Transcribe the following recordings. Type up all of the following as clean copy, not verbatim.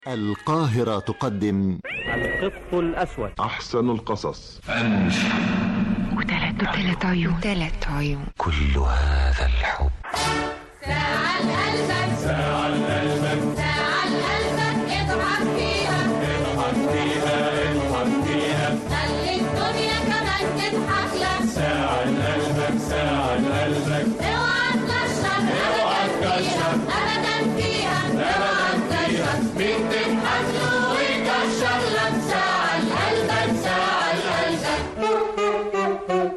القاهرة تقدم القط الأسود، أحسن القصص، وثلاث عيون كل هذا الحب. ساعة لقلبك، ساعة لقلبك، ساعة لقلبك، اضحك فيها، اضحك فيها، اضحك فيها، خلي الدنيا كمان تضحك لك. ساعة لقلبك، ساعة لقلبك، اوعى تكشر أبدا فيها، اوعى تكشر مين تضحك له ويكشر لك. ساعة لقلبك، ساعة لقلبك.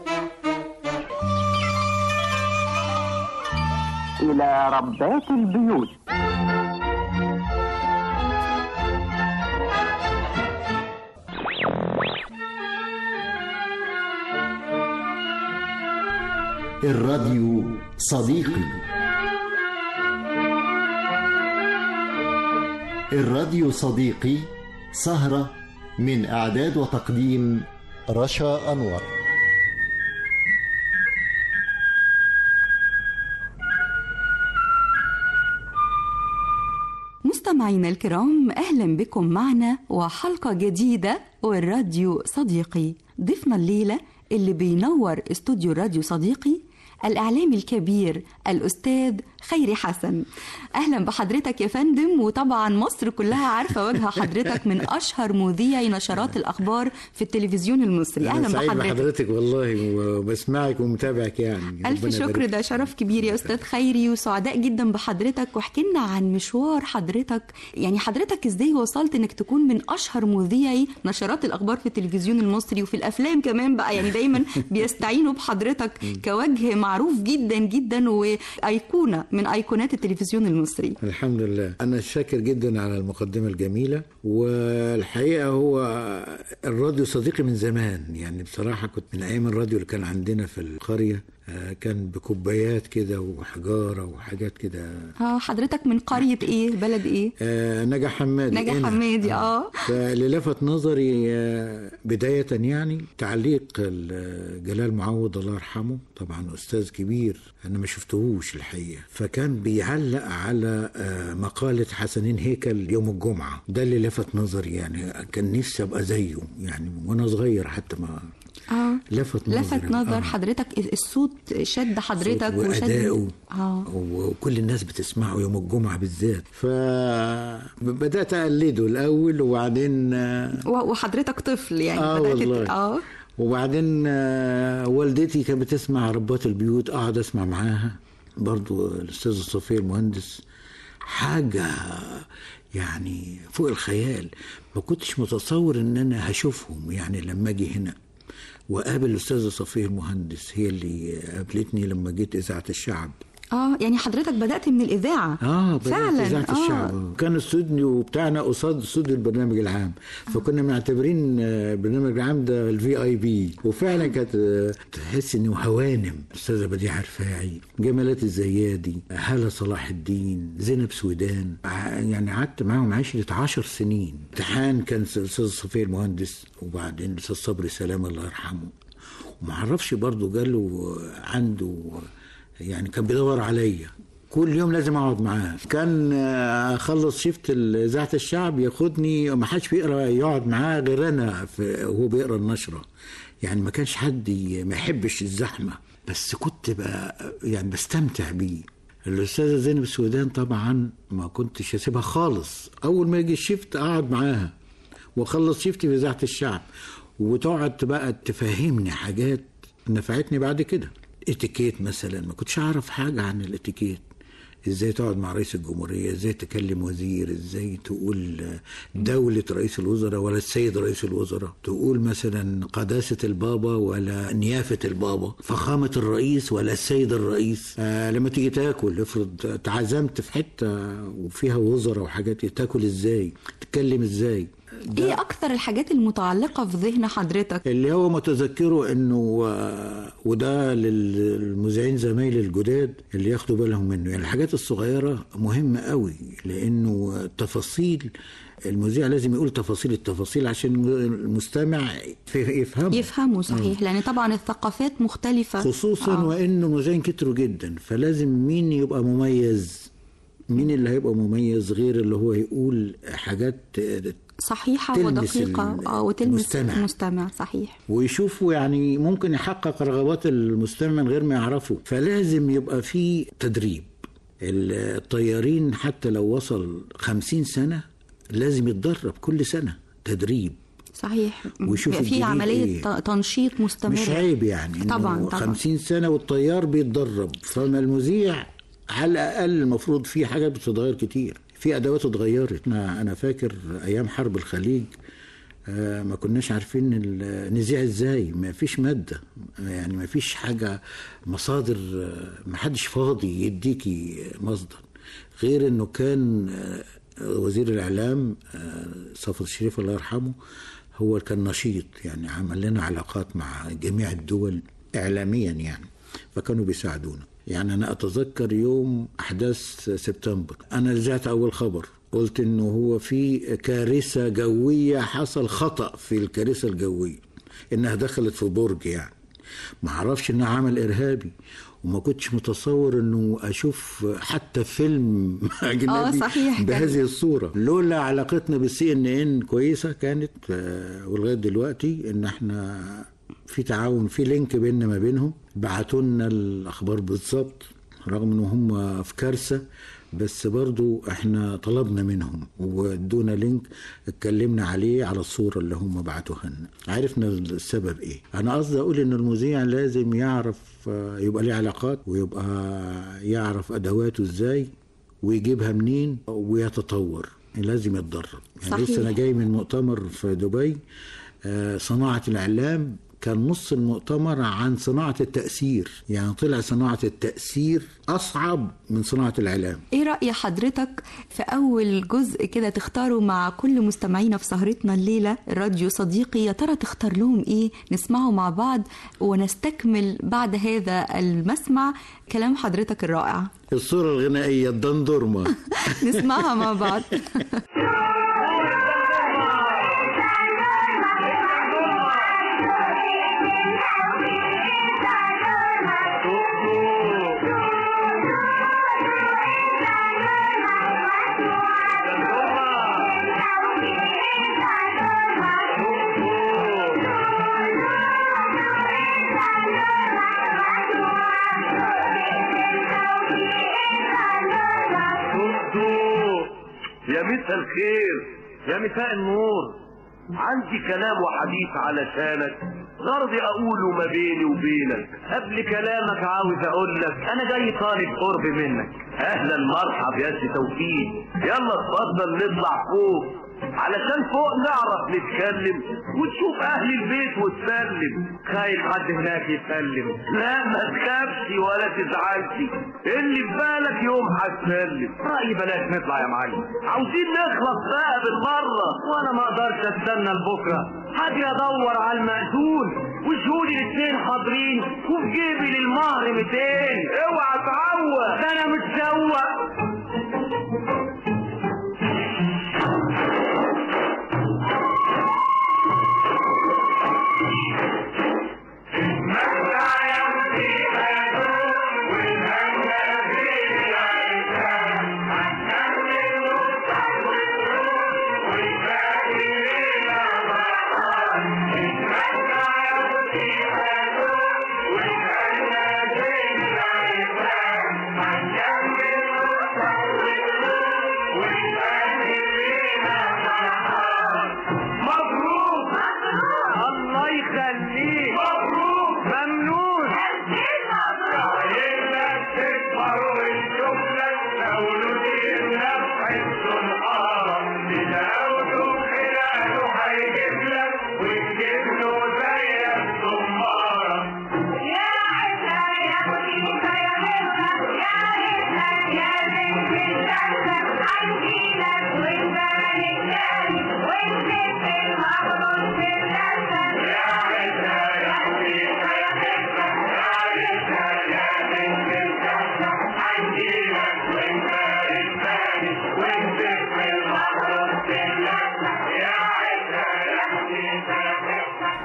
إلى ربات البيوت. الراديو صديقي. الراديو صديقي سهرة من إعداد وتقديم رشا أنور. مستمعينا الكرام، أهلا بكم معنا وحلقة جديدة والراديو صديقي. ضيفنا الليلة اللي بينور استوديو الراديو صديقي الإعلامي الكبير الأستاذ خيري حسن. أهلا بحضرتك يا فندم. وطبعا مصر كلها عارفة وجه حضرتك من أشهر مذيعي نشرات الأخبار في التلفزيون المصري. أهلا بحضرتك والله، وبسمعك ومتابعك يعني. ألف شكر، ده شرف كبير يا أستاذ خيري، وسعداء جدا بحضرتك. واحكي لنا عن مشوار حضرتك، يعني حضرتك إزاي وصلت إنك تكون من أشهر مذيعي نشرات الأخبار في التلفزيون المصري وفي الأفلام كمان بقى، يعني دايما بيستعينوا بحضرتك كوجه معروف جدا جدا وأيقونة من أيقونات التلفزيون المصري. الحمد لله، أنا شاكر جدا على المقدمة الجميلة. والحقيقة هو الراديو صديقي من زمان، يعني بصراحة كنت من أيام الراديو اللي كان عندنا في القرية، كان بكوبايات كده وحجارة وحاجات كده. حضرتك من قرية إيه؟ بلد إيه؟ نجا حمادي. نجا حمادي. فاللي لفت نظري بداية يعني تعليق جلال معوض الله يرحمه، طبعا أستاذ كبير أنا ما شفتهوش الحقيقة، فكان بيعلق على مقالة حسنين هيكل يوم الجمعة. ده اللي لفت نظري، يعني كان نفسي أبقى زيه يعني وأنا صغير، حتى ما لفت نظر حضرتك. الصوت شد حضرتك وأداؤه وكل الناس بتسمعه يوم الجمعة بالذات، فبدأت أقلده الأول وبعدين وحضرتك طفل يعني بدأت وبعدين والدتي كانت بتسمع ربات البيوت، أقعد أسمع معاها برضو الأستاذ صفية المهندس، حاجة يعني فوق الخيال. ما كنتش متصور إن أنا هشوفهم، يعني لما أجي هنا وقابل الأستاذة صفية المهندس، هي اللي قابلتني لما جيت إذاعة الشعب. يعني حضرتك بدأت من الإذاعة. فعلا إذاعة الشعب. كان الاستوديو بتاعنا قصاد استوديو البرنامج العام، فكنا معتبرين البرنامج العام ده الVIP، وفعلا كانت تحس انه هوانم. الأستاذة بديعة رفاعي، جمالات الزيادي، هالة صلاح الدين، زينب سويدان، يعني قعدت معاهم 10 سنين. امتحان كان الأستاذ صفية المهندس، وبعدين الأستاذ صبري سلام الله يرحمه، ومعرفش برضو جاله عنده يعني كان بيدور عليا كل يوم لازم اقعد معاه. كان اخلص شفت اذاعه الشعب ياخدني، ما حدش يقعد معاه غير انا وهو بيقرا النشره، يعني ما كانش حد ما يحبش الزحمه، بس كنت بقى يعني بستمتع بيه. الاستاذه زينب السودان طبعا ما كنتش اسيبها خالص، اول ما يجي الشفت اقعد معاها واخلص شفتي في اذاعه الشعب، وتقعد بقى تفهمني حاجات نفعتني بعد كده. اتيكيت مثلا، ما كنتش اعرف حاجة عن الاتيكيت، ازاي تقعد مع رئيس الجمهورية، ازاي تكلم وزير، ازاي تقول دولة رئيس الوزراء ولا السيد رئيس الوزراء، تقول مثلا قداسة البابا ولا نيافة البابا، فخامة الرئيس ولا السيد الرئيس. لما تيجي تاكل، افرض تعزمت في حتة وفيها وزراء وحاجات، تاكل ازاي، تتكلم ازاي. ايه اكثر الحاجات المتعلقة في ذهن حضرتك؟ اللي هو متذكره انه وده للمذيعين زمايلي الجداد اللي ياخدوا بالهم منه، يعني الحاجات الصغيرة مهمة قوي، لانه التفاصيل المذيع لازم يقول التفاصيل عشان المستمع يفهمه. صحيح. لان طبعا الثقافات مختلفة، خصوصا وانه مذيعين كتروا جدا، فلازم مين يبقى مميز مين اللي هيبقى مميز غير اللي هو يقول حاجات صحيحة ودقيقة وتلمس المستمع. صحيح. ويشوفوا يعني ممكن يحقق رغبات المستمع من غير ما يعرفوا. فلازم يبقى في تدريب. الطيارين حتى لو وصل 50 سنة لازم يتدرب كل سنة تدريب. صحيح. في عملية تنشيط مستمر. مش عيب يعني طبعا 50 سنة والطيار بيتدرب. فما المذيع على الأقل المفروض في حاجات بتتغير كتير، في أدوات اتغيرت. أنا فاكر أيام حرب الخليج ما كناش عارفين نذيع ازاي، ما فيش مادة يعني، ما فيش حاجة مصادر، ما حدش فاضي يديكي مصدر، غير انه كان وزير الإعلام صفوت الشريف الله يرحمه هو كان نشيط، يعني عمل لنا علاقات مع جميع الدول إعلاميا يعني، فكانوا بيساعدونا. يعني أنا أتذكر يوم أحداث سبتمبر أنا رجعت أول خبر قلت إنه هو في كارثة جوية، حصل خطأ في الكارثة الجوية إنها دخلت في برج، يعني ما عرفش إنها عمل إرهابي، وما كنتش متصور إنه أشوف حتى فيلم أجنبي بهذه الصورة. لولا علاقتنا بالCNN كويسة كانت، ولغاية دلوقتي إن إحنا في تعاون، في لينك بيننا ما بينهم، بعتوا لنا الأخبار بالضبط رغم إنه هم في كارثة، بس برضو احنا طلبنا منهم ودونا لينك اتكلمنا عليه على الصورة اللي هم بعتوها لنا، عرفنا السبب ايه. انا قصدي اقول ان المذيع لازم يعرف، يبقى ليه علاقات، ويبقى يعرف ادواته ازاي ويجيبها منين ويتطور، لازم يتدرب. يعني لسه انا جاي من مؤتمر في دبي، صناعة الإعلام، كان نص المؤتمر عن صناعة التأثير، يعني طلع صناعة التأثير أصعب من صناعة الإعلام. إيه رأي حضرتك في أول جزء كده تختاروا مع كل مستمعينا في سهرتنا الليلة الراديو صديقي؟ يا ترى تختار لهم إيه نسمعه مع بعض ونستكمل بعد هذا المسمع كلام حضرتك الرائع. الصورة الغنائية الدندورما نسمعها مع بعض. يا مساء الخير، يا مساء النور، عندي كلام وحديث علشانك، غرضي اقوله ما بيني وبينك. قبل كلامك عاوز اقول لك انا جاي طالب قرب منك. اهلا مرحب يا سي توفيق، يلا اتفضل نطلع فوق علشان فوق نعرف نتكلم وتشوف اهل البيت وتسلم. خايف حد هناك يسلم؟ لا ما تخافش ولا تزعلش، اللي في بالك يوم هتسلم. رأيي بلاش نطلع يا معلم، عاوزين نخلص بقى بالمرة، وانا ما اقدرش استنى لبكره. هاجي ادور على المأذون وشهودي الاثنين حاضرين وفي جيبي للمهر 200. اوعى تعوق، ده انا متسوق.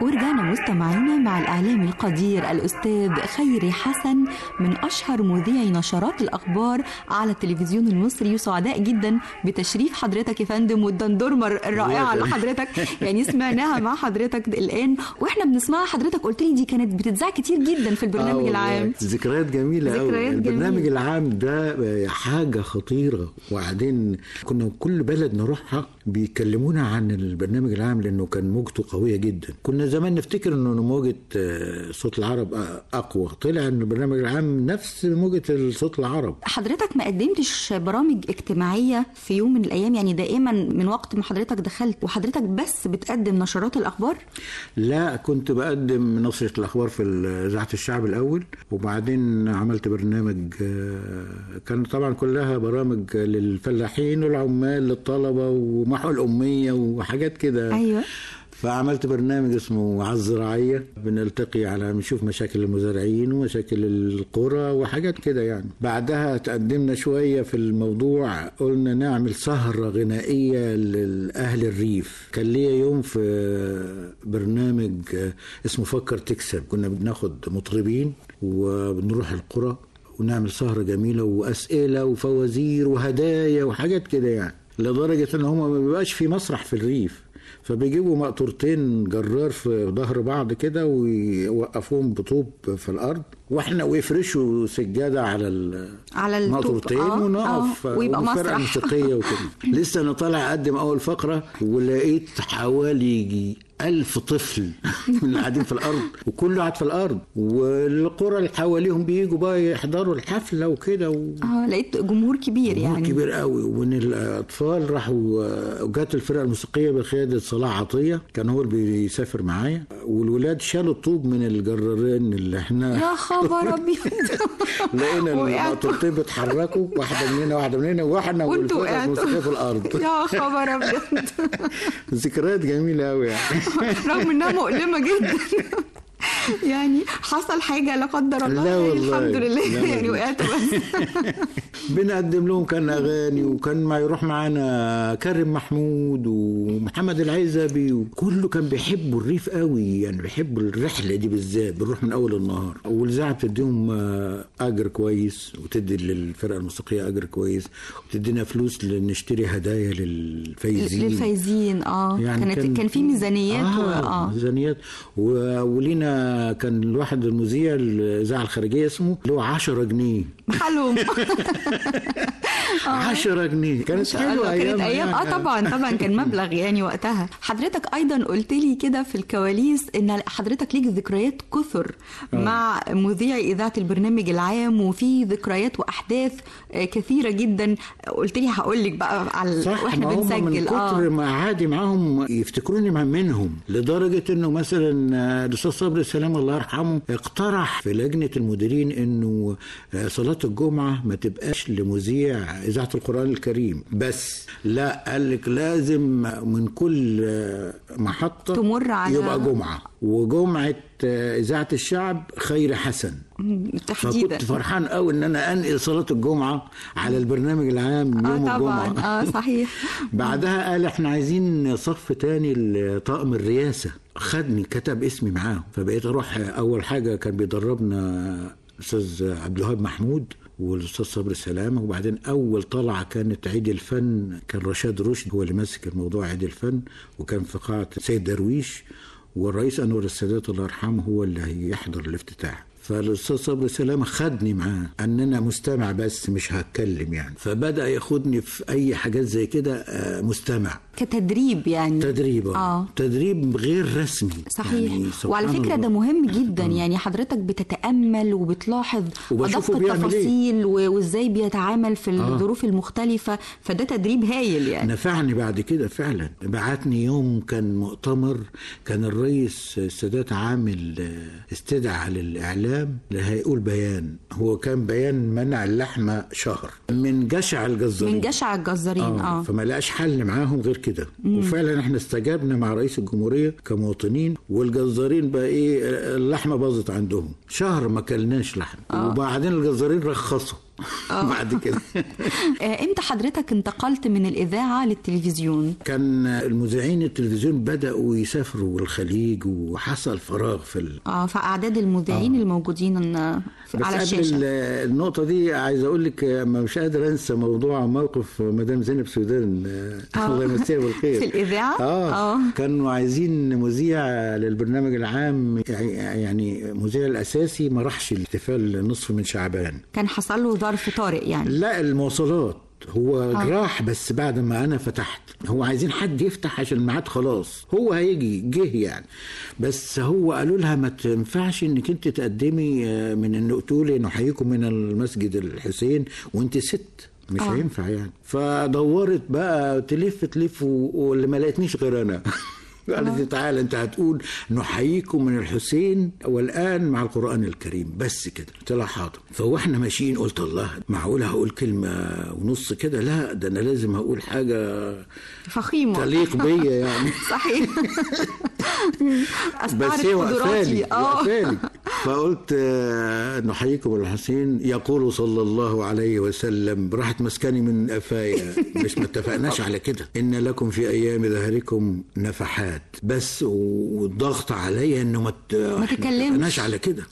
ورجعنا مستمعينا مع الإعلامي القدير الأستاذ خيري حسن من أشهر مذيعي نشرات الأخبار على التلفزيون المصري، وسعداء جدا بتشريف حضرتك يا فندم والدندورمر الرائعة اللي حضرتك يعني سمعناها مع حضرتك الآن واحنا بنسمعها. حضرتك قلت لي دي كانت بتتذاع كتير جدا في البرنامج العام. ذكريات جميلة قوي. البرنامج العام ده حاجة خطيرة، وبعدين كنا كل بلد نروحها بيكلمونا عن البرنامج العام لأنه كان موجته قوية جدا. كنا زمان نفتكر انه موجة صوت العرب اقوى، طلع ان البرنامج العام نفس موجة صوت العرب. حضرتك ما قدمتش برامج اجتماعية في يوم من الايام؟ يعني دائما من وقت ما حضرتك دخلت وحضرتك بس بتقدم نشرات الاخبار؟ لا، كنت بقدم نشرة الاخبار في اذاعة الشعب الاول، وبعدين عملت برنامج كان طبعا كلها برامج للفلاحين والعمال للطلبة ومحو الامية وحاجات كده. ايوه. فعملت برنامج اسمه عالزراعية، بنلتقي على نشوف مشاكل المزارعين ومشاكل القرى وحاجات كده يعني. بعدها تقدمنا شوية في الموضوع، قلنا نعمل سهرة غنائية لأهل الريف. كان ليا يوم في برنامج اسمه فكر تكسب، كنا بناخد مطربين وبنروح القرى ونعمل سهرة جميلة وأسئلة وفوازير وهدايا وحاجات كده يعني، لدرجة ان هم ما بيبقاش في مسرح في الريف، فبيجيبوا مقطورتين جرار في ظهر بعض كده ويوقفوهم بطوب في الارض، واحنا ويفرشوا سجاده على المقطورتين ونقف ويبقى مسرح موسيقيه وكده. لسه انا طالع اقدم اول فقره ولقيت حوالي 1000 طفل من اللي قاعدين في الارض، وكله قاعد في الارض، والقرى اللي حواليهم بييجوا بقى يحضروا الحفله وكده لقيت جمهور كبير يعني، جمهور كبير قوي. ومن الاطفال راحوا وجات الفرقه الموسيقيه بقياده صلاح عطيه، كان هو اللي بيسافر معايا، والولاد شالوا الطوب من الجرارين اللي احنا يا خبر ابيض لقينا المقطورتين بيتحركوا، واحده من هنا واحده من هنا، واحنا والفرقه الموسيقيه في الارض. يا خبر ابيض. ذكريات جميله قوي يعني، رغم انها مؤلمه جدا. يعني حصل حاجة لا قدر الله؟ لا والله الحمد لله يعني وقعت بس. بنقدم لهم كان أغاني، وكان ما يروح معانا كريم محمود ومحمد العزبي، وكله كان بيحبوا الريف قوي يعني، بيحبوا الرحلة دي بالذات، بنروح من أول النهار. والإذاعة بتديهم أجر كويس، وتدي للفرقة الموسيقية أجر كويس، وتدينا فلوس نشتري هدايا للفايزين. يعني كان في ميزانيات ميزانيات. ولينا كان الواحد المذيع الإذاعة الخارجية اسمه له 10 جنيه محلهم. 10 جنيه كانت حلوة أيام يعني. طبعا كان مبلغ يعني وقتها. حضرتك أيضا قلت لي كده في الكواليس إن حضرتك ليك ذكريات كثر مع مذيع إذاعة البرنامج العام، وفي ذكريات وأحداث كثيرة جدا. قلت لي هقول لك بقى على واحنا بنسجل من كتر ما عادي معاهم يفتكروني منهم، لدرجة إنه مثلا الأستاذ صبري السلام الله يرحمه اقترح في لجنة المديرين إنه صلاة الجمعة ما تبقاش لمذيع إذاعة القرآن الكريم بس، لا، قال لك لازم من كل محطة تمر على يبقى جمعة، وجمعة إذاعة الشعب خيري حسن تحديدا. فكنت فرحان قوي ان انا انقل صلاة الجمعة على البرنامج العام يوم الجمعة. صحيح. بعدها قال احنا عايزين صف تاني لطاقم الرئاسة، خدني كتب اسمي معاه، فبقيت اروح. اول حاجة كان بيدربنا الاستاذ عبد الوهاب محمود والاستاذ صبري السلامة، وبعدين اول طلعة كانت عيد الفن، كان رشاد رشد هو اللي ماسك الموضوع عيد الفن، وكان في قاعة سيد درويش، والرئيس أنور السادات الله يرحمه هو اللي هيحضر الافتتاح. فالاستاذ صبري السلامة خدني معاه ان انا مستمع بس مش هتكلم يعني، فبدأ ياخدني في اي حاجات زي كده مستمع كتدريب يعني. تدريب غير رسمي. صحيح يعني. وعلى فكرة ده مهم جدا يعني، حضرتك بتتأمل وبتلاحظ أدق التفاصيل وازاي بيتعامل في الظروف المختلفة، فده تدريب هايل يعني. نفعني بعد كده فعلا. بعتني يوم كان مؤتمر، كان الرئيس السادات عامل استدعاء للإعلام اللي هيقول بيان، هو كان بيان منع اللحمة شهر من جشع الجزارين. فما لقاش حل معاهم غير كده. وفعلا احنا استجابنا مع رئيس الجمهورية كمواطنين، والجزارين بقى ايه، اللحمة باظت عندهم، شهر ما كلناش لحم. وبعدين الجزارين رخصوا بعد كده. امتى حضرتك انتقلت من الإذاعة للتلفزيون؟ كان المذيعين التلفزيون بدأوا يسافروا الخليج وحصل فراغ في فأعداد المذيعين الموجودين على الشاشة. بس قبل النقطة دي عايز أقول لك مش قادر أنسى موقف مدام زينب سويدان الله يمسيها بالخير في الإذاعة. كانوا عايزين مذيع للبرنامج العام، يعني مذيع الأساسي ما راحش الاحتفال نصف من شعبان، كان حصل له ظرف طارئ يعني. لا المواصلات هو راح، بس بعد ما انا فتحت هو عايزين حد يفتح عشان الميعاد خلاص هو هيجي جه يعني، بس هو قالوا لها ما تنفعش انك انت تقدمي من انه تقولي نحييكم من المسجد الحسين وانت ست، مش هينفع يعني. فدورت بقى تلف واللي ما لقيتنيش غير انا قالت لي تعالى انت هتقول نحييكم من الحسين والان مع القرآن الكريم بس كده. قلت لها حاضر. فواحنا ماشيين قلت الله معقوله هقول كلمه ونص كده؟ لا ده انا لازم هقول حاجه فخيمه تليق بيا يعني. صحيح. بس هي وقفالي فقلت نحييكم من الحسين يقول صلى الله عليه وسلم، راحت مسكني من قفايا مش ما اتفقناش على كده، ان لكم في ايام ظهركم نفحات بس، والضغط عليا انه ما تكلمناش على كده.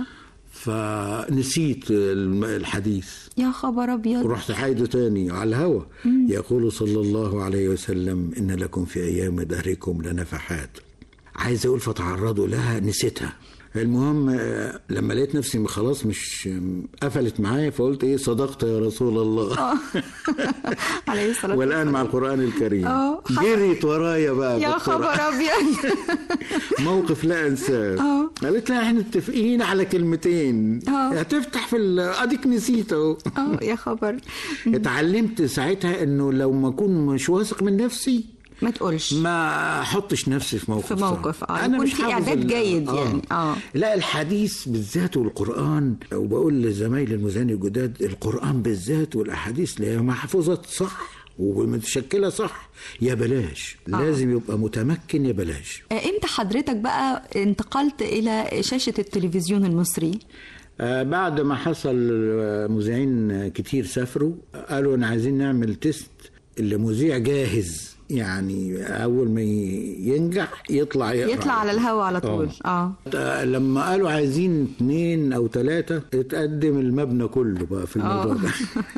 فنسيت الحديث يا خبر ابيض، ورحت حايده تاني على الهوا يقول صلى الله عليه وسلم ان لكم في ايام دهركم لنفحات. عايز اقول فتعرضوا لها نسيتها. المهم لما لقيت نفسي خلاص مش قفلت معايا فقلت ايه صدقت يا رسول الله عليه الصلاة والسلام والآن مع القرآن الكريم. جريت ورايا بقى يا خبر أبيض. موقف لا انساه. قالت لها احنا متفقين على كلمتين هتفتح في اديك نسيت اهو. يا خبر. اتعلمت ساعتها انه لو ما اكون مش واثق من نفسي ما تقولش، ما احطش نفسي في موقف انا مش في اعداد جيد يعني. لا الحديث بالذات والقرآن، وبقول لزمايلي المذيعين الجداد القرآن بالذات والاحاديث اللي هي محفوظه صح ومتشكله صح يا بلاش. لازم يبقى متمكن يا بلاش. امتى حضرتك بقى انتقلت الى شاشه التلفزيون المصري؟ بعد ما حصل مذيعين كتير سافروا قالوا انا عايزين نعمل تيست اللي مذيع جاهز، يعني اول ما ينجح يطلع على الهواء على طول. لما قالوا عايزين 2 أو 3 اتقدم المبنى كله بقى في الموضوع ده.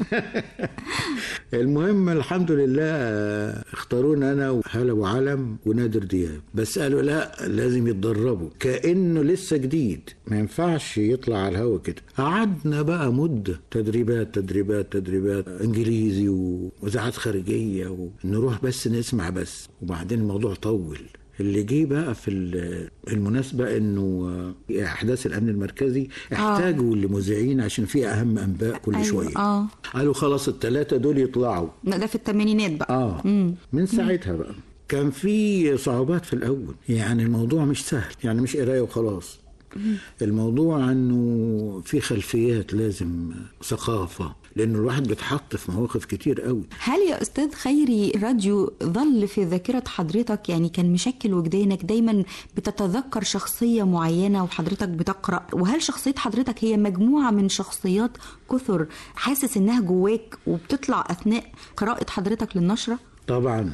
المهم الحمد لله اختارونا انا وهلا ابو علم ونادر دياب، بس قالوا لا لازم يتدربوا كأنه لسه جديد ما ينفعش يطلع على الهوا كده. قعدنا بقى مدة تدريبات انجليزي واذاعات خارجية ونروح بس نسمع بس، وبعدين الموضوع طول. اللي جه بقى في المناسبة انه احداث الامن المركزي احتاجوا لمذيعين عشان في اهم انباء كل شوية. قالوا خلاص ال3 دول يطلعوا. ده في الثمانينات بقى. من ساعتها بقى كان في صعوبات في الاول، يعني الموضوع مش سهل، يعني مش قرايه وخلاص. الموضوع انه في خلفيات، لازم ثقافة، لأنه الواحد بيتحط في مواقف كتير قوي. هل يا أستاذ خيري الراديو ظل في ذاكرة حضرتك؟ يعني كان مشكل وجدانك دايما بتتذكر شخصية معينة وحضرتك بتقرأ؟ وهل شخصية حضرتك هي مجموعة من شخصيات كثر حاسس إنها جواك وبتطلع أثناء قراءة حضرتك للنشرة؟ طبعا.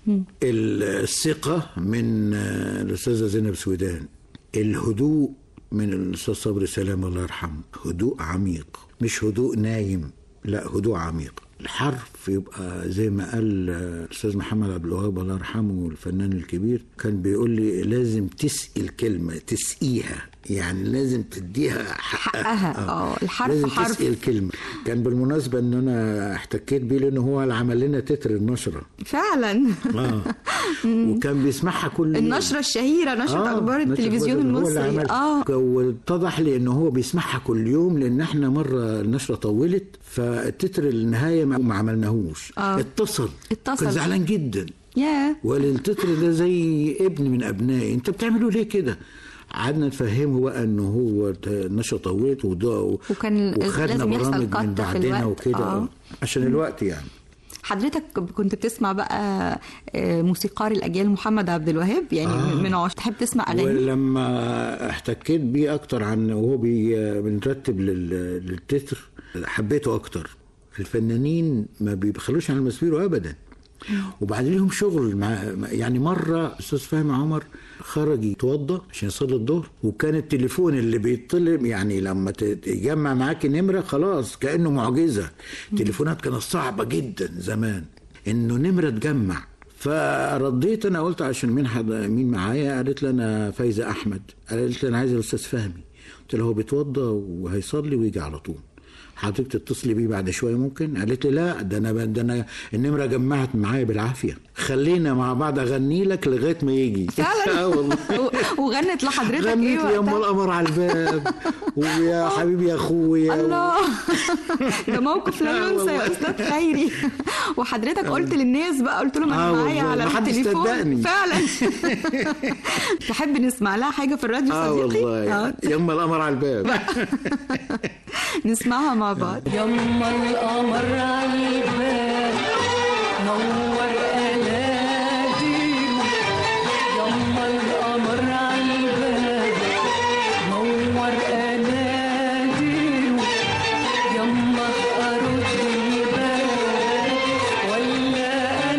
الثقة من الأستاذة زينب سويدان، الهدوء من الأستاذ صبري سلام الله يرحمه، هدوء عميق، مش هدوء نايم، لا هدوء عميق. الحرف يبقى زي ما قال الأستاذ محمد عبد الوهاب الله يرحمه الفنان الكبير، كان بيقول لي لازم تسقي الكلمة، تسقيها، يعني لازم تديها حقها. الحرف لازم حرف، تسقي الكلمة. كان بالمناسبة ان انا احتكيت بيه لانه هو اللي عمل لنا تتر النشرة فعلا. وكان بيسمعها كل يوم. النشرة الشهيرة، نشرة اخبار التلفزيون المصري. واتضح لي انه هو بيسمعها كل يوم، لان احنا مرة النشرة طولت فالتتر النهاية ما عملناهوش. اتصل كان زعلان جدا. والتتر ده زي ابن من ابنائي، انت بتعملوا ليه كده؟ قعدنا نفهمه بقى انه هو النشرة طولت وكان وخدنا برامج من بعدنا وكده عشان الوقت يعني. حضرتك كنت بتسمع بقى موسيقار الأجيال محمد عبد الوهاب يعني من عشاق تحب تسمع أغاني؟ ولما احتكيت بيه أكتر عن وهو بنرتب للتتر حبيته أكتر. الفنانين ما بيبخلوش عن المسبيرو أبدا، وبعدين لهم شغل يعني مرة أستاذ فهمي عمر خرج يتوضى عشان يصلي الظهر، وكان التليفون اللي بيطلب يعني لما تجمع معاك نمرة خلاص كأنه معجزة. التليفونات كانت صعبة جدا زمان إنه نمرة تجمع. فرديت أنا قلت عشان مين معايا؟ قالت لي أنا فايزة أحمد. قالت لي أنا عايز الأستاذ فهمي. قلت له هو بيتوضى وهيصلي ويجي على طول، حضرتك تتصلي بيه بعد شويه ممكن؟ قالت لي لا ده انا النمره جمعت معايا بالعافيه، خلينا مع بعض اغني لك لغايه ما يجي. فعلا والله. وغنت لحضرتك غنت ايه؟ لي يا ام القمر على الباب ويا حبيبي يا اخويا. الله ده موقف لا ينسى يا استاذ خيري. وحضرتك قلت للناس بقى، قلت لهم انا معايا على التليفون فعلا. تحب نسمع لها حاجه في الراديو صديقي؟ والله يا ام القمر على الباب. نسمعها مع بعض. يما القمر على الباب نور قلاديله، يما القمر على الباب نور قلاديله، يما أرد الباب ولا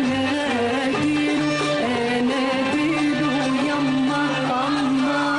أناديله يما القمر.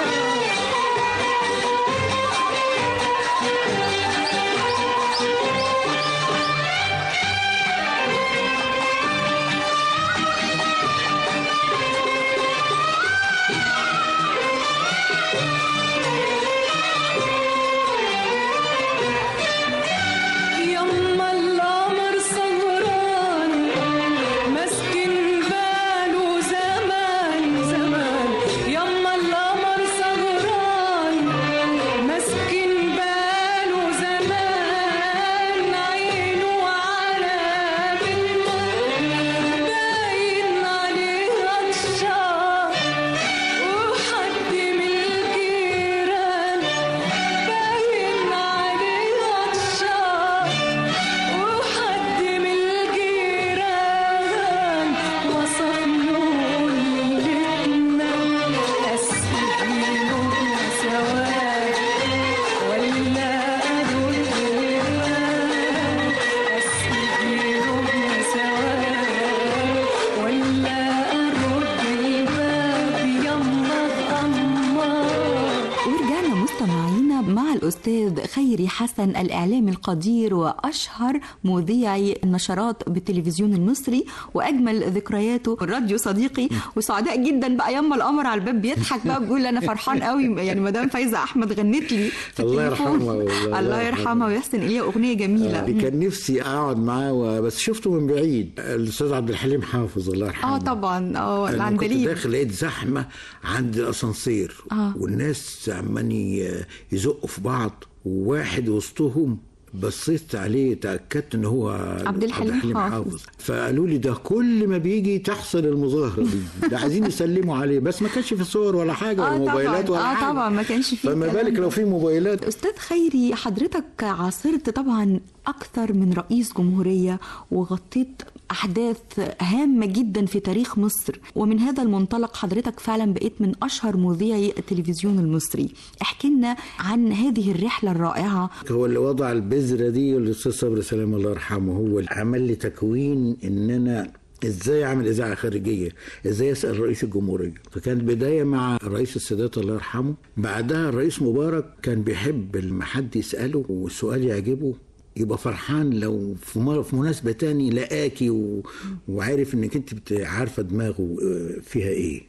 الأستاذ خيري حسن الإعلامي القدير وأشهر مذيعي النشرات بالتلفزيون المصري وأجمل ذكرياته الراديو صديقي. وسعداء جدا بقى يما القمر على الباب بيضحك بقى بيقول أنا فرحان قوي يعني مدام فايزة أحمد غنت لي في الله يرحمها والله. الله يرحمها ويحسن إليها أغنية جميلة. كان نفسي أقعد معاه بس شفته من بعيد. الأستاذ عبد الحليم حافظ الله يرحمه. طبعا العندليب. كنت داخل لقيت زحمة عند الأسانسير والناس عمالين يزقوا في بعض وواحد وسطهم بصيت عليه تأكدت ان هو عبد الحليم حافظ. فقالوا لي ده كل ما بيجي تحصل المظاهرة دي ده عايزين يسلموا عليه بس ما كانش في صور ولا حاجة ولا موبايلات ولا حاجة. طبعا ما كانش فيه. فما بالك لو في موبايلات. أستاذ خيري حضرتك عاصرت طبعا أكثر من رئيس جمهورية وغطيت أحداث هامة جدا في تاريخ مصر ومن هذا المنطلق حضرتك فعلا بقيت من أشهر مذيعي التلفزيون المصري. احكي لنا عن هذه الرحلة الرائعة. هو اللي وضع البذرة دي الأستاذ صبري سلام الله يرحمه هو اللي عمل لي تكوين إن أنا ازاي اعمل اذاعه خارجيه، ازاي اسال رئيس الجمهوريه. فكانت بدايه مع رئيس السادات الله يرحمه، بعدها الرئيس مبارك كان بيحب لما حد يساله والسؤال يعجبه يبقى فرحان لو في مناسبه تاني لقاكي وعارف انك انت عارفه دماغه فيها ايه.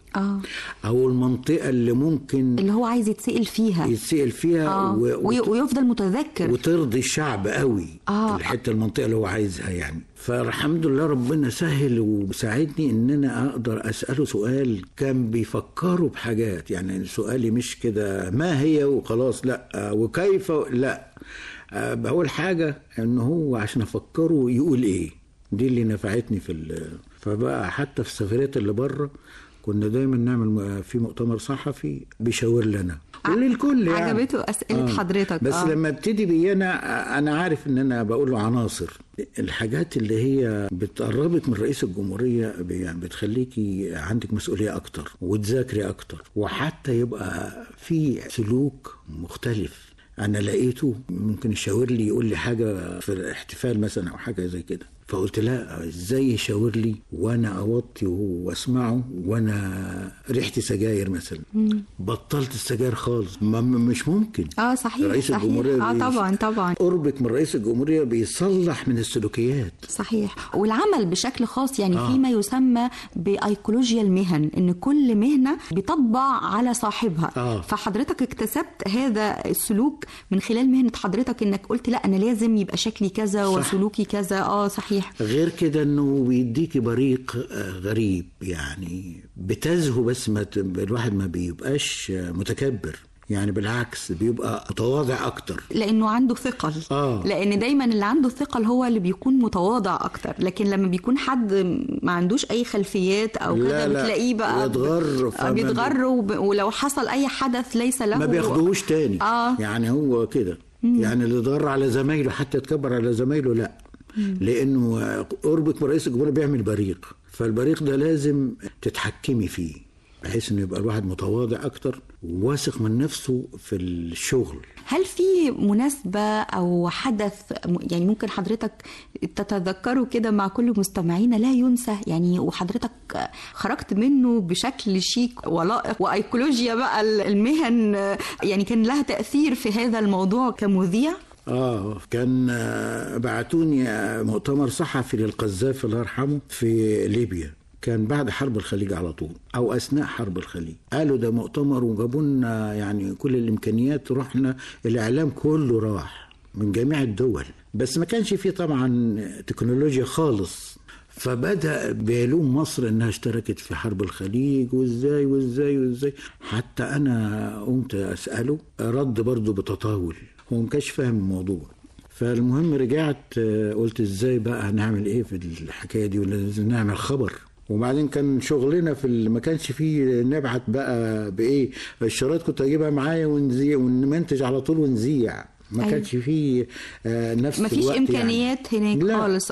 او المنطقه اللي ممكن اللي هو عايز يتسأل فيها ويفضل متذكر وترضي الشعب قوي الحته المنطقه اللي هو عايزها يعني. فالحمد لله ربنا سهل وساعدني ان انا اقدر اساله سؤال كان بيفكروا بحاجات، يعني سؤالي مش كده ما هي وخلاص، لا وكيف، لا اول حاجه ان هو عشان افكره يقول ايه. دي اللي نفعتني فبقى حتى في السفريات اللي بره كنا دايما نعمل في مؤتمر صحفي بيشاور لنا. للكل يعني. عجبته أسئلة حضرتك. بس لما ابتدي بي أنا عارف إن أنا بقول له عناصر الحاجات اللي هي بتقربك من رئيس الجمهورية، يعني بتخليكي عندك مسؤولية أكتر وتذاكري أكتر، وحتى يبقى في سلوك مختلف. أنا لقيته ممكن يشاور لي، يقول لي حاجة في الاحتفال مثلا أو حاجة زي كده، فقلت لا، ازاي يشاور لي وانا اوطي واسمعه وانا ريحتي سجاير مثلا؟ بطلت السجاير خالص، مش ممكن. صحيح رئيس صحيح. الجمهورية طبعا قربك من رئيس الجمهورية بيصلح من السلوكيات. صحيح. والعمل بشكل خاص يعني فيما يسمى بأيكولوجيا المهن، ان كل مهنة بتطبع على صاحبها. فحضرتك اكتسبت هذا السلوك من خلال مهنة حضرتك، انك قلت لا انا لازم يبقى شكلي كذا وسلوكي كذا. صحيح. غير كده انه بيديكي بريق غريب، يعني بتزهو، بس الواحد ما بيبقاش متكبر، يعني بالعكس بيبقى متواضع اكتر لانه عنده ثقل. لان دايما اللي عنده ثقل هو اللي بيكون متواضع اكتر، لكن لما بيكون حد ما عندوش اي خلفيات او كده بتلاقيه بقى بيتغر ولو حصل اي حدث ليس له، ما بياخدوش تاني. يعني هو كده. يعني اللي ضر على زمايله حتى يتكبر على زمايله لا، لانه قربك من رئيس الجمهورية بيعمل بريق، فالبريق ده لازم تتحكمي فيه بحيث انه يبقى الواحد متواضع اكتر وواثق من نفسه في الشغل. هل في مناسبة او حدث يعني ممكن حضرتك تتذكره كده مع كل مستمعينا لا ينسى، يعني وحضرتك خرجت منه بشكل شيك ولائق وايكولوجيا بقى المهن، يعني كان لها تأثير في هذا الموضوع كمذيع؟ كان بعتوني مؤتمر صحفي للقذافي الله يرحمه في ليبيا، كان بعد حرب الخليج على طول او اثناء حرب الخليج. قالوا ده مؤتمر وجابوا لنا يعني كل الامكانيات، رحنا الاعلام كله راح من جميع الدول، بس ما كانش فيه طبعا تكنولوجيا خالص. فبدأ بيلوم مصر انها اشتركت في حرب الخليج وازاي وازاي وازاي، حتى انا قمت اسأله رد برضه بتطاول، هو ما كانش فاهم الموضوع. فالمهم رجعت قلت ازاي بقى هنعمل ايه في الحكايه دي، ولازم نعمل خبر. وبعدين كان شغلنا ما كانش فيه نبعت بقى بايه، الشرايط كنت اجيبها معايا ونذيع ونمنتج على طول ونذيع، ما كانش فيه نفس الوقت، ما فيش امكانيات يعني هناك خالص.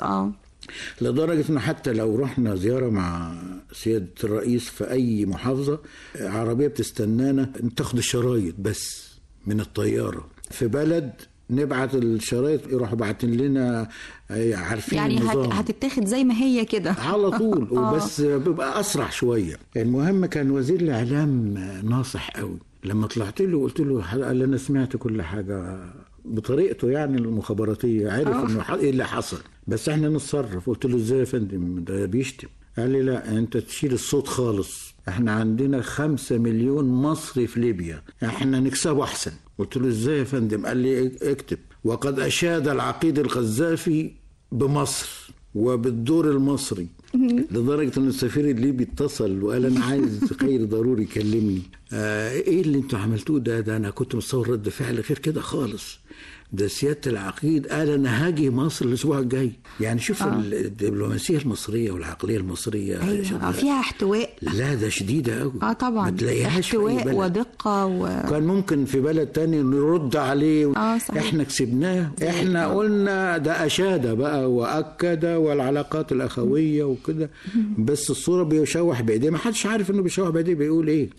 لدرجه انه حتى لو رحنا زياره مع سياده الرئيس في اي محافظه، عربيه بتستنانا تاخد الشرايط بس من الطياره، في بلد نبعت الشرايط يروحوا باعتين لنا، عارفين يعني النظام هتتاخد زي ما هي كده على طول. وبس بيبقى اسرع شويه. المهم كان وزير الاعلام ناصح قوي، لما طلعت له قلت له قال انا سمعت كل حاجه بطريقته يعني المخابراتيه، عرف انه ايه اللي حصل، بس احنا نتصرف. قلت له ازاي يا فندم ده بيشتم؟ قال لي لا انت تشيل الصوت خالص، احنا عندنا 5 مليون مصري في ليبيا، احنا نكسبه احسن. قلت له ازاي يا فندم؟ قال لي اكتب وقد اشاد العقيد القذافي بمصر وبالدور المصري، لدرجه ان السفير الليبي اتصل وقال انا عايز خير ضروري يكلمني. ايه اللي انتوا عملتوه ده انا كنت متصور رد فعل غير كده خالص، ده سيادة العقيد قال أنا هاجي مصر الأسبوع الجاي. يعني شوف الدبلوماسية المصرية والعقلية المصرية فيها احتواء. لا ده شديدة قوي. طبعا ما تلاقيهاش احتواء ودقة كان ممكن في بلد تاني نرد عليه. احنا كسبناه، احنا قلنا ده أشاد بقى وأكد والعلاقات الأخوية وكده، بس الصورة بيشوح بإيديه، ما حدش عارف إنه بيشوح بإيديه بيقول إيه.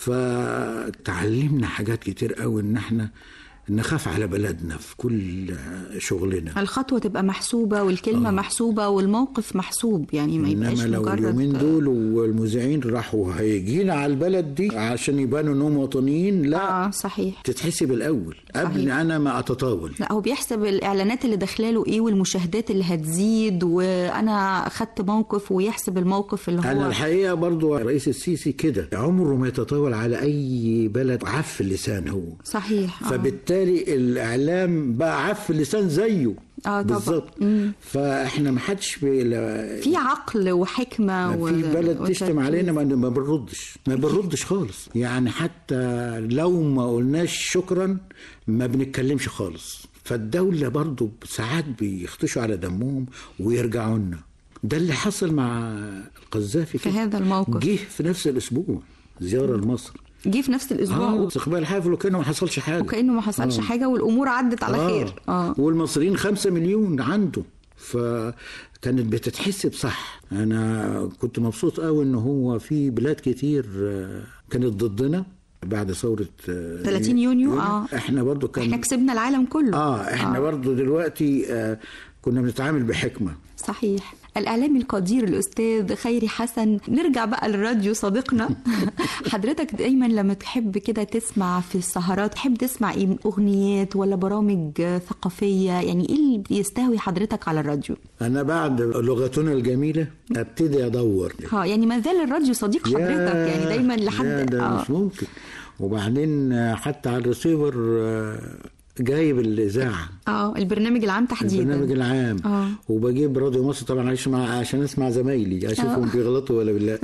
فتعلمنا حاجات كتير قوي إن احنا نخاف على بلدنا في كل شغلنا، الخطوة تبقى محسوبة والكلمة محسوبة والموقف محسوب، يعني ما يبقاش مجرد. إنما لو اليومين دول والمذيعين راحوا هيجينا على البلد دي عشان يبانوا انهم وطنيين، لا صحيح تتحسب الأول قبل أنا ما أتطاول. لا هو بيحسب الإعلانات اللي داخلاله إيه والمشاهدات اللي هتزيد، وأنا أخدت موقف ويحسب الموقف اللي هو. أنا الحقيقة برضو رئيس السيسي كده عمره ما يتطاول على أي بلد، عف اللسان هو. صحيح. فبالتالي الإعلام بقى عف اللسان زيه بالظبط. فاحنا ما حدش في عقل وحكمه في بلد تشتم علينا ما بنردش خالص، يعني حتى لو ما قلناش شكرا ما بنتكلمش خالص. فالدولة برضو ساعات بيختشوا على دمهم ويرجعوا لنا. ده اللي حصل مع القذافي في هذا الموقف. جه في نفس الأسبوع زيارة لمصر، جه في نفس الاسبوع استقبال حافل وكانه ما حصلش حاجه والامور عدت على خير. والمصريين 5 مليون عنده، فكانت بتتحسب صح. انا كنت مبسوط قوي ان هو في بلاد كتير كانت ضدنا بعد ثورة 30 يونيو. احنا برضو احنا كسبنا العالم كله. احنا برضو دلوقتي كنا بنتعامل بحكمة. صحيح. الإعلامي القدير الأستاذ خيري حسن، نرجع بقى للراديو صديقنا. حضرتك دايما لما تحب كده تسمع في السهرات تحب تسمع ايه، أغنيات ولا برامج ثقافية؟ يعني ايه اللي بيستهوي حضرتك على الراديو؟ أنا بعد لغتنا الجميلة أبتدي أدور. يعني ما زال الراديو صديق حضرتك يعني دايما لحد ده مش ممكن. وبعدين حتى على الريسيفر جايب الإذاعة البرنامج العام تحديدا. البرنامج العام. وبجيب راديو مصر طبعا عشان اسمع زمايلي اشوفهم بيغلطوا ولا بالله.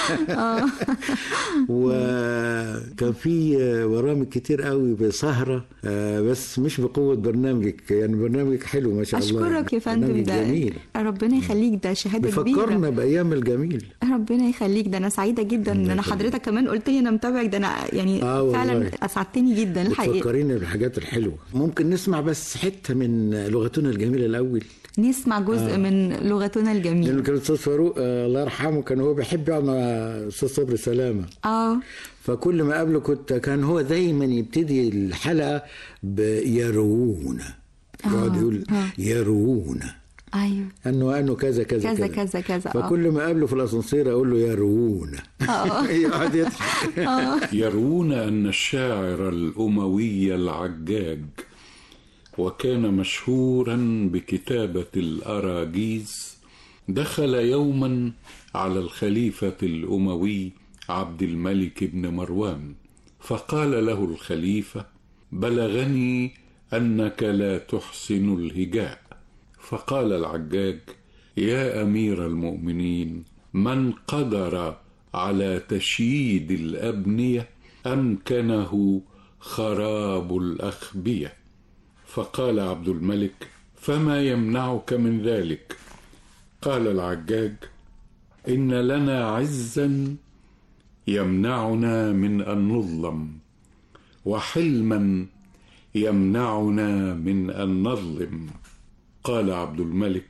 وكان في برامج كتير قوي بسهرة، بس مش بقوة برنامجك. يعني برنامجك حلو ما شاء الله. أشكرك يا فندم، ده جميل. ربنا يخليك، ده شهادة كبيرة. بفكرنا بأيام الجميل. ربنا يخليك، ده أنا سعيدة جدا إن أنا حضرتك كمان قلت لي أنا متابعك. ده أنا يعني فعلا أسعدتني جدا الحقيقة. بتفكريني بالحاجات الحلوة. ممكن نسمع بس حتة من لغتنا الجميلة الأول. نسمع جزء من لغتنا الجميلة. لأن كان الأستاذ فاروق الله يرحمه كان هو بيحب يقعد مع الأستاذ صبري سلامة. فكل ما قابله كان هو دايما يبتدي الحلقة بيروونا، يقعد يقول يروونا. ايوه انه كذا كذا كذا كذا كذا. فكل ما قابله في الاسانسير اقول له يروونا. يقعد يضحك. يروون ان الشاعر الاموي العجاج، وكان مشهورا بكتابة الأراجيز، دخل يوما على الخليفة الأموي عبد الملك بن مروان، فقال له الخليفة: بلغني أنك لا تحسن الهجاء. فقال العجاج: يا أمير المؤمنين، من قدر على تشييد الأبنية أمكنه خراب الأخبية. فقال عبد الملك: فما يمنعك من ذلك؟ قال العجاج: إن لنا عزا يمنعنا من أن نظلم، وحلما يمنعنا من أن نظلم. قال عبد الملك: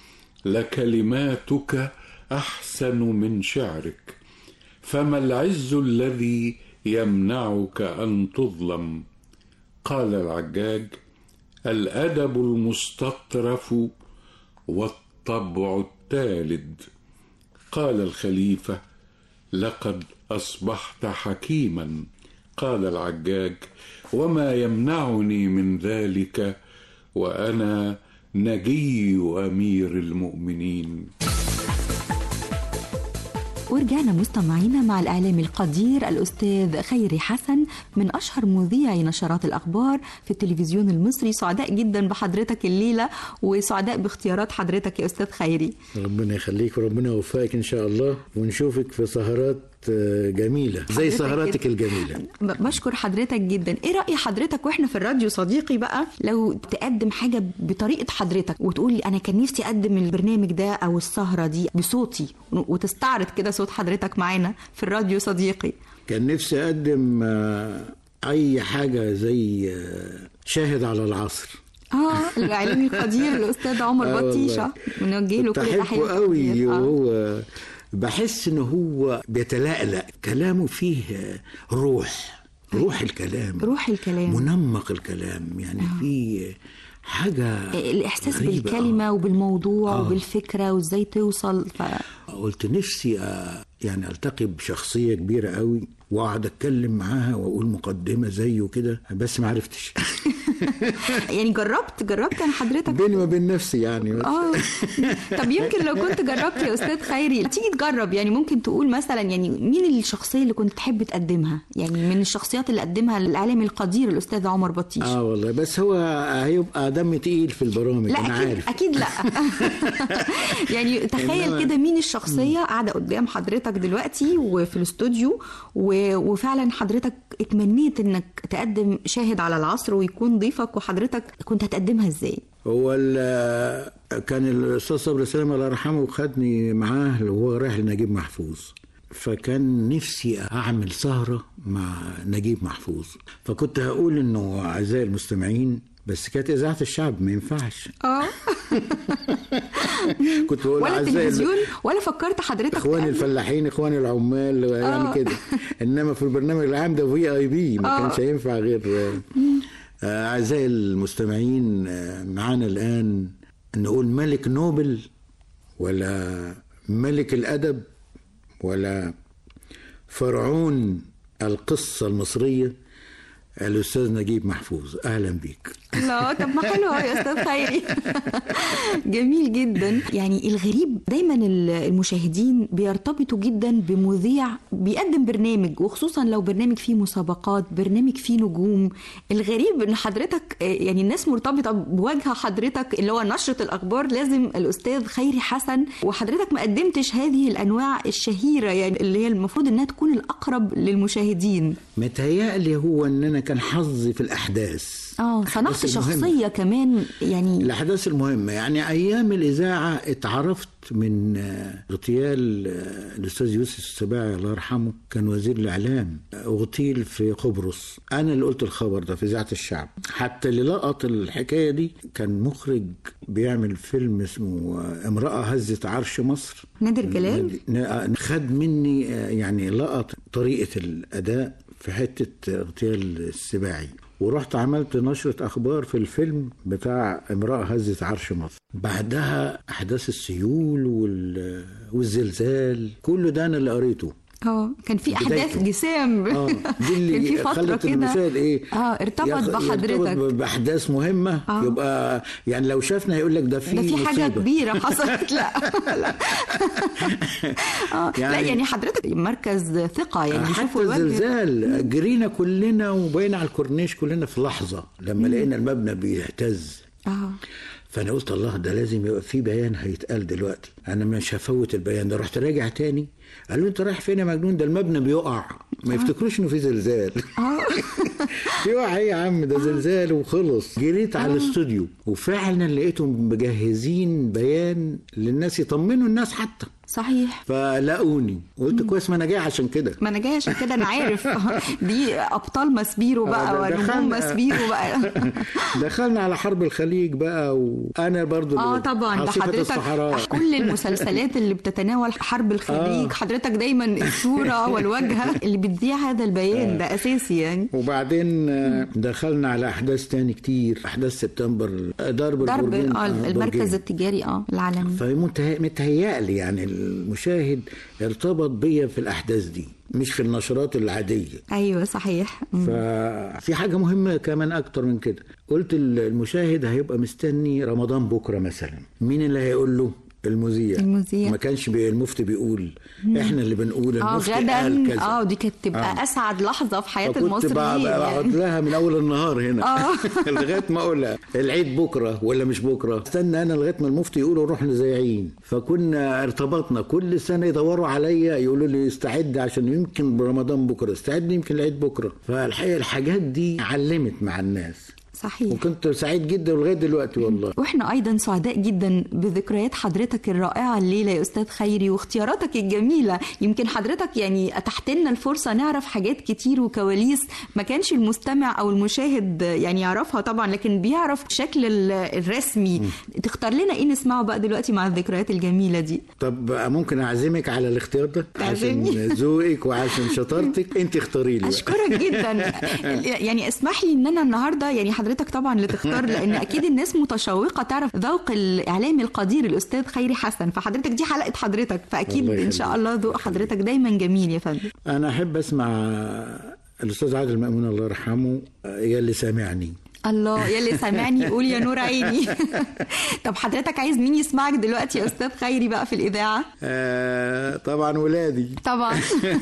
لكلماتك أحسن من شعرك، فما العز الذي يمنعك أن تظلم؟ قال العجاج: الأدب المستطرف والطبع التالد. قال الخليفة: لقد أصبحت حكيما. قال العجاج: وما يمنعني من ذلك وأنا نجي أمير المؤمنين. ورجعنا مستمعينا مع الإعلامي القدير الأستاذ خيري حسن، من أشهر مذيعي نشرات الأخبار في التلفزيون المصري. سعداء جدا بحضرتك الليلة، وسعداء باختيارات حضرتك يا أستاذ خيري. ربنا يخليك وربنا يوفقك إن شاء الله، ونشوفك في سهرات جميلة زي سهراتك الجميلة. بشكر حضرتك جدا. ايه رأي حضرتك واحنا في الراديو صديقي بقى لو تقدم حاجة بطريقة حضرتك وتقول لي انا كان نفسي اقدم البرنامج ده او السهرة دي بصوتي، وتستعرض كده صوت حضرتك معانا في الراديو صديقي؟ كان نفسي اقدم اي حاجة زي شاهد على العصر. الإعلامي القدير الأستاذ عمر بطيشة، بنوجه له كل تحية قوي. وهو بحس انه هو بيتلألأ، كلامه فيه روح الكلام منمق الكلام، يعني فيه حاجة الإحساس بالكلمة وبالموضوع وبالفكرة وإزاي توصل. قلت نفسي يعني ألتقي بشخصية كبيرة قوي وأقعد أتكلم معاها وأقول مقدمة زيه كده، بس ما عرفتش. يعني جربت أنا حضرتك بيني وبين نفسي يعني. طب يمكن لو كنت جربت يا أستاذ خيري تيجي تجرب، يعني ممكن تقول مثلا يعني مين الشخصية اللي كنت تحب تقدمها، يعني من الشخصيات اللي قدمها الإعلامي القدير الأستاذ عمر بطيشة؟ والله بس هو هيبقى دم تقيل في البرامج. لا أنا عارف. أكيد لا. يعني تخيل كده مين الشخصية قاعدة قدام حضرتك دلوقتي وفي الاستوديو وفعلا حضرتك اتمنيت انك تقدم شاهد على العصر ويكون ضيفك، وحضرتك كنت هتقدمها ازاي؟ هو كان الاستاذ صبري سلامة الله يرحمه وخدني معاه وهو رايح لنجيب محفوظ، فكان نفسي اعمل سهرة مع نجيب محفوظ. فكنت هقول انه اعزائي المستمعين، بس كانت اذاعه الشعب ما ينفعش. كنت بقول ولا تلفزيون ولا فكرت حضرتك اخواني الفلاحين، اخواني العمال، يعني كده. انما في البرنامج العام ده VIP ما كانش ينفع غير. اعزائي المستمعين، معانا الان نقول ملك نوبل ولا ملك الادب ولا فرعون القصه المصريه، الأستاذ نجيب محفوظ. أهلا بيك. لا طب ما حلو يا أستاذ خيري. جميل جدا. يعني الغريب دايما المشاهدين بيرتبطوا جدا بمذيع بيقدم برنامج، وخصوصا لو برنامج فيه مسابقات، برنامج فيه نجوم. الغريب ان حضرتك يعني الناس مرتبطة بوجه حضرتك اللي هو نشرة الأخبار لازم الأستاذ خيري حسن، وحضرتك ما قدمتش هذه الأنواع الشهيرة يعني اللي هي المفروض انها تكون الأقرب للمشاهدين. متهيألي هو ان انا كان حظي في الأحداث. صنعت شخصية كمان، يعني الأحداث المهمة. يعني أيام الإذاعة اتعرفت من اغتيال الأستاذ يوسف السباعي الله يرحمه، كان وزير الإعلام، اغتيل في قبرص. أنا اللي قلت الخبر ده في إذاعة الشعب. حتى اللي لقط الحكاية دي كان مخرج بيعمل فيلم اسمه امرأة هزت عرش مصر، نادر جلال. خد مني يعني لقط طريقة الأداء في حتة اغتيال السباعي، ورحت عملت نشرة أخبار في الفيلم بتاع امرأة هزت عرش مصر. بعدها أحداث السيول والزلزال، كل ده أنا اللي قريته. كان في احداث جسام. دي اللي في فتره كده ارتبط بحضرتك باحداث مهمه. يبقى يعني لو شافنا يقول لك ده في حاجه كبيره حصلت. لا لا يعني حضرتك مركز ثقه، يعني حتى الزلزال جرينا كلنا وبقينا على الكورنيش كلنا في لحظه لما لقينا المبنى بيهتز. فانا قلت الله، ده لازم يبقى في بيان هيتقال دلوقتي، انا مش هفوت البيان ده. رحت راجع تاني، قالوا انت رايح فين يا مجنون؟ ده المبنى بيقع، ما يفتكروش انه في زلزال. يقع ايه يا عم، ده زلزال وخلص. جريت على الاستوديو وفعلا لقيتهم مجهزين بيان للناس يطمنوا الناس حتى. صحيح. فلاقوني قلت كويس، ما انا جاي عشان كده. انا عارف. دي ابطال ماسبيرو بقى ونجوم ماسبيرو بقى. دخلنا على حرب الخليج بقى، وانا برضو طبعا ده حضرتك كل المسلسلات اللي بتتناول حرب الخليج حضرتك دايما الصوره والواجهه اللي بتذيع هذا البيان. ده اساسي يعني. وبعدين دخلنا على احداث تاني كتير، احداث سبتمبر، ضرب المركز التجاري العالمي. فمتهيألي يعني المشاهد ارتبط بيا في الأحداث دي، مش في النشرات العادية. أيوة صحيح. ففي حاجة مهمة كمان أكتر من كده، قلت المشاهد هيبقى مستني رمضان بكرة مثلا، مين اللي هيقول له؟ المذيع. ما كانش المفتي بيقول، احنا اللي بنقول المفتي قال كذا. دي كانت تبقى اسعد لحظه في حياه المصريين. كنت بقعد لها من اول النهار هنا لغايه ما اقولها العيد بكره ولا مش بكره، استنى انا لغايه ما المفتي يقولوا نروح نزايعين. فكنا ارتبطنا كل سنه، يدوروا عليا يقولوا لي استعد عشان يمكن برمضان بكره، استعد يمكن العيد بكره. فالحقيقه الحاجات دي علمت مع الناس. صحيح. وكنت سعيد جدا لغايه دلوقتي والله. واحنا ايضا سعداء جدا بذكريات حضرتك الرائعه الليله يا استاذ خيري، واختياراتك الجميله. يمكن حضرتك يعني اتحت لنا الفرصه نعرف حاجات كتير وكواليس ما كانش المستمع او المشاهد يعني يعرفها طبعا، لكن بيعرف شكل الرسمي. تختار لنا ايه نسمعه بقى دلوقتي مع الذكريات الجميله دي؟ طب ممكن اعزمك على الاختيار ده عشان ذوقك وعشان شطارتك، انت اختاري لي. اشكرك جدا. يعني اسمح لي ان انا النهارده يعني حضرتك طبعا اللي تختار، لان اكيد الناس متشوقه تعرف ذوق الاعلامي القدير الاستاذ خيري حسن. فحضرتك دي حلقه حضرتك، فاكيد ان شاء الله ذوق حضرتك دايما جميل يا فندم. انا احب اسمع الاستاذ عادل مأمون الله يرحمه، يا اللي سامعني. الله، يا اللي سامعني قول يا نور عيني. طب حضرتك عايز مين يسمعك دلوقتي يا استاذ خيري بقى في الاذاعه؟ طبعا ولادي طبعا.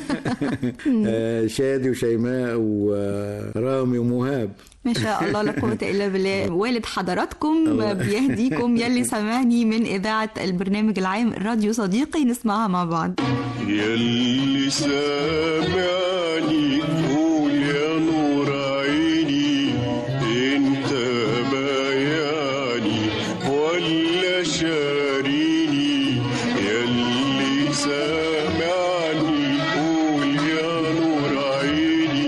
شادي وشيماء ورامي ومهاب. ما شاء الله لا قوة إلا بالله. والد حضراتكم بيهديكم. يلي سمعني من إذاعة البرنامج العام الراديو صديقي، نسمعها مع بعض. يلي سمعني قول يا نور عيني، انت بايعني ولا شاريني؟ يلي سمعني قول يا نور عيني،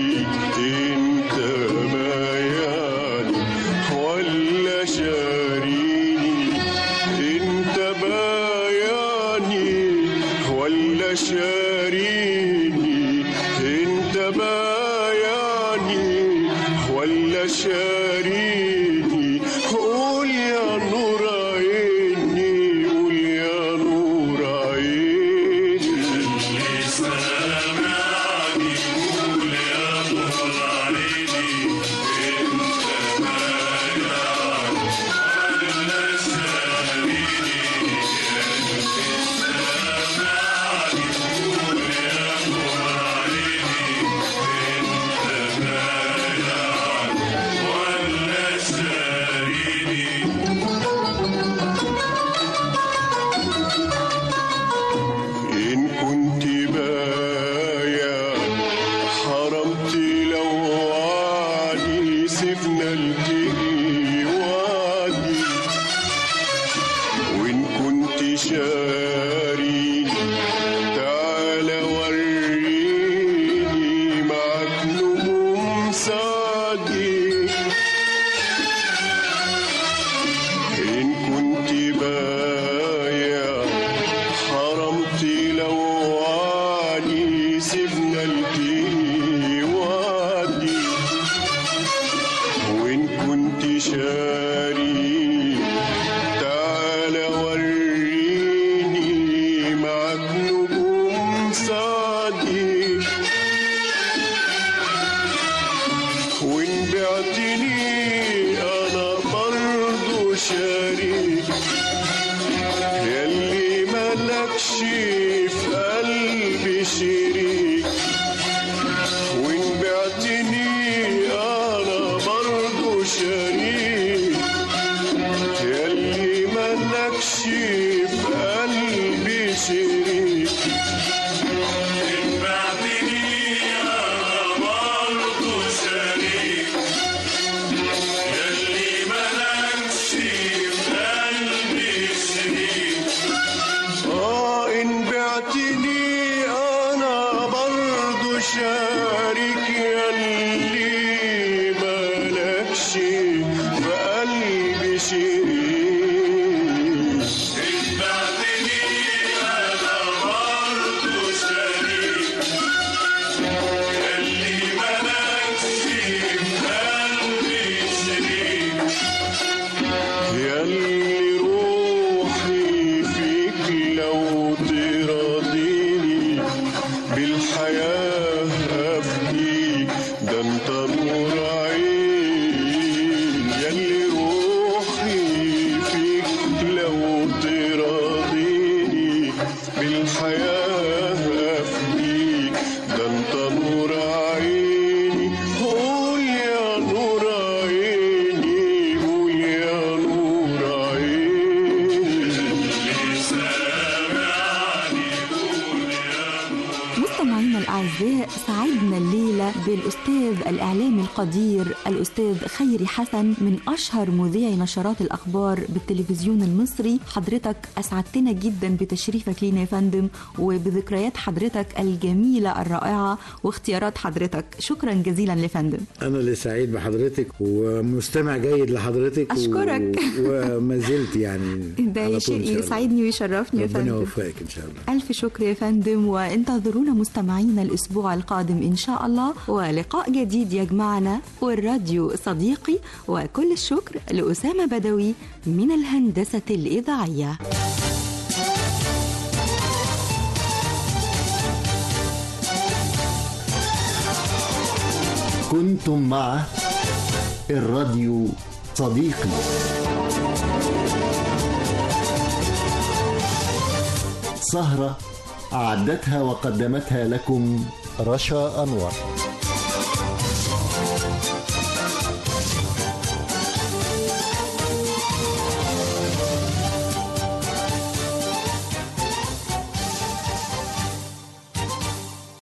شاريني قول يا نور عيني قول يا نور عيني اللي سامعني قول يا نور عيني انت بايع ولا شاريني اللي سامعني قول يا نور عيني انت بايع ولا شاريني إن كنت بايع حرمت لو وعدي سيبنا التقي وعدي وإن كنت شاريني تعالى وريني معك نجوم سعدي إن كنت بايع حرمت لو وعدي سيبنا التقي وعدي وإن كنت شاري تعالى وريني معك نجوم سعدي وإن بعتني أنا برضو شريك ياللي ملكش في قلبي شريك وإن بعتني أنا برضو شريك ياللي ملكش في قلبي شريك إن بعتني أنا برضو شريك ياللي ملكش في قلبي شريك إن بعتني أنا برضو شريك ياللي ملكش في قلبي شريك إن بعتني أنا برضو شريك ياللي ملكش في قلبي شريك ياللي روحي فيك لو تراضيني بالحياة أفديك ده انت نور عيني ياللي روحي فيك لو تراضيني بالحياة أفديك ده انت نور عيني قول يا نور عيني قول يا نور عيني سامعني قول يا مستمعينا الأعزاء، سعدنا الليلة بالأستاذ الإعلامي القدير الأستاذ خيري حسن من أشهر مذيعي نشرات الأخبار بالتلفزيون المصري. حضرتك أسعدتنا جدا بتشريفك لينا يا فندم وبذكريات حضرتك الجميلة الرائعة واختيارات حضرتك. شكرا جزيلا لفندم. أنا اللي سعيد بحضرتك ومستمع جيد لحضرتك. أشكرك. وما زلت يعني ده شيء يسعدني ويشرفني يا فندم. ربنا يوفقك إن شاء الله. ألف شكر يا فندم، وانتظرونا مستمعينا الأسبوع القادم إن شاء الله ولقاء جديد يجمعنا والراديو صديقي. وكل الشكر لأسامة بدوي من الهندسة الإذاعية. كنتم مع الراديو صديقي. سهرة أعدتها وقدمتها لكم رشا أنور.